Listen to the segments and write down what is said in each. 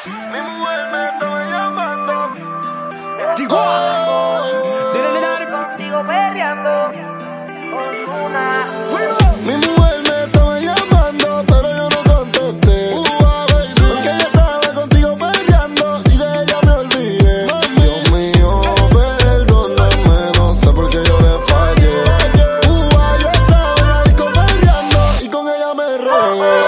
Mi mujer me estaba llamando. Contigo perreando. Mi mujer me estaba llamando, pero yo no contesté. Porque ella estaba contigo peleando y de ella me olvidé. Dios mío, perdóname, no sé por qué yo le fallé. Yo estaba en la disco peleando y con ella me regué.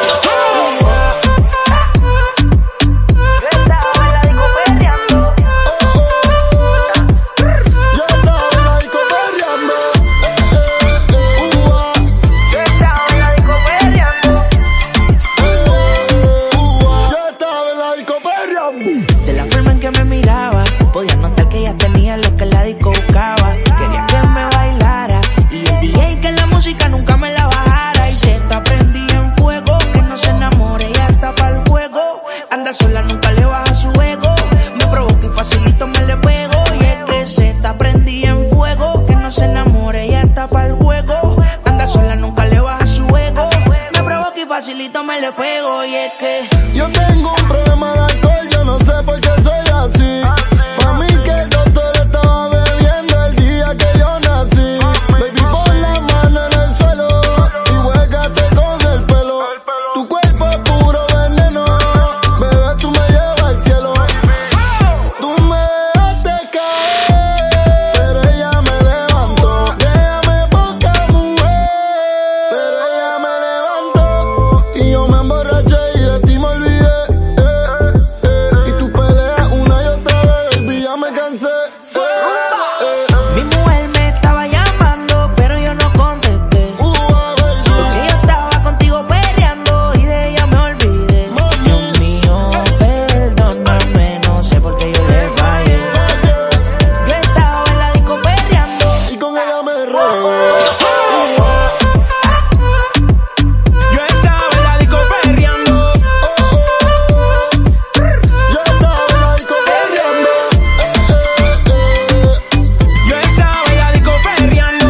De la forma en que me miraba, podía notar que ella tenía lo que la disco buscaba. Quería que me bailara y el DJ que la música nunca me la bajara. Y se está prendida en fuego, que no se enamore, ella está pa'l juego. Anda sola, nunca le baja su ego. Me provoca y facilito me le pego. Y es que se está prendida en fuego, que no se enamore, ella está pa'l juego. Anda sola, nunca le baja su ego. Me provoca y facilito me le pego. Y es que yo tengo un problema de alcohol, yo no sé por qué soy así. Pa' mí que el doctor estaba bebiendo el día que yo nací. Baby, pon la mano en el suelo y huégate con el pelo. Tu cuerpo es puro veneno, bebé, tú me llevas al cielo. Tú me dejaste caer, pero ella me levantó. Déjame poca mujer, pero ella me levantó. Y yo me emborraché y de ti me olvidé. Y tú peleas una y otra vez, baby, ya me cansé. mi mujer me estaba llamando, pero yo no contesté. Porque yo estaba contigo peleando y de ella me olvidé. Dios mío, perdóname, no sé por qué yo le fallé. Yo estaba en la disco peleando Y con ella me regué. Yo estaba en la disco perreando. Yo estaba en la disco perreando. Yo estaba en la disco perreando.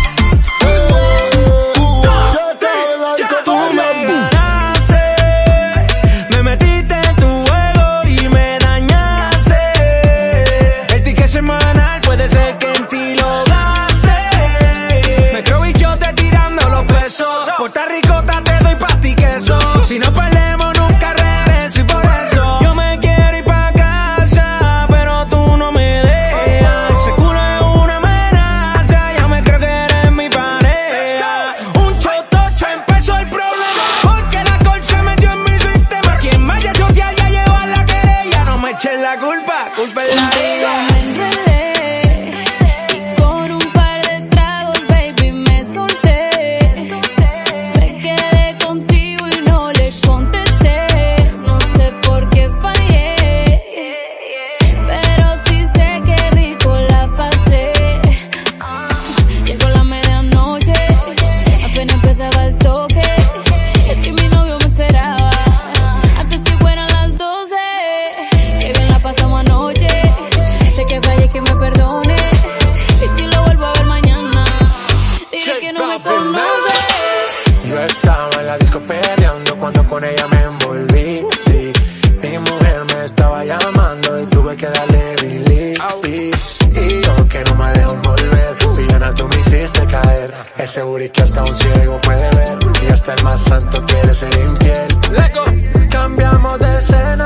Yo estaba en la disco Tú me perreando. ganaste, me metiste en tu juego y me dañaste. El ticket semanal puede ser que en ti lo gaste. Me creo bichote tirando los pesos. Puerto Ricota te doy pa' ti queso. Si no perdemos nunca regreso y por eso yo me quiero ir pa' casa, pero tú no me dejas. Ese culo es una amenaza, ya me creo que eres mi pareja. Un chotocho empezó el problema, porque la colcha metió en mi sistema. Quien vaya a chotear ya llevó a la querella. No me eches la culpa, culpa es la Contigo ella. me enredé y con un par de tragos, baby, me solté. Me quedé contigo y no le contesté. No sé por qué fallé, pero sí sé que rico la pasé. Llegó la medianoche, apenas empezaba el toque. Es que mi novio me esperaba antes que fueran las 12. Qué bien la pasamos anoche. Sé que fallé, que me perdone. Y si lo vuelvo a ver mañana, diré que no me conoce. Yo estaba en la disco peleando cuando con ella me envolví, sí. Mi mujer me estaba llamando y tuve que darle delete. Y yo que no me dejo envolver, villana tú me hiciste caer. Ese booty que hasta un ciego puede ver, y hasta el más santo quiere ser infiel. Cambiamos de escena.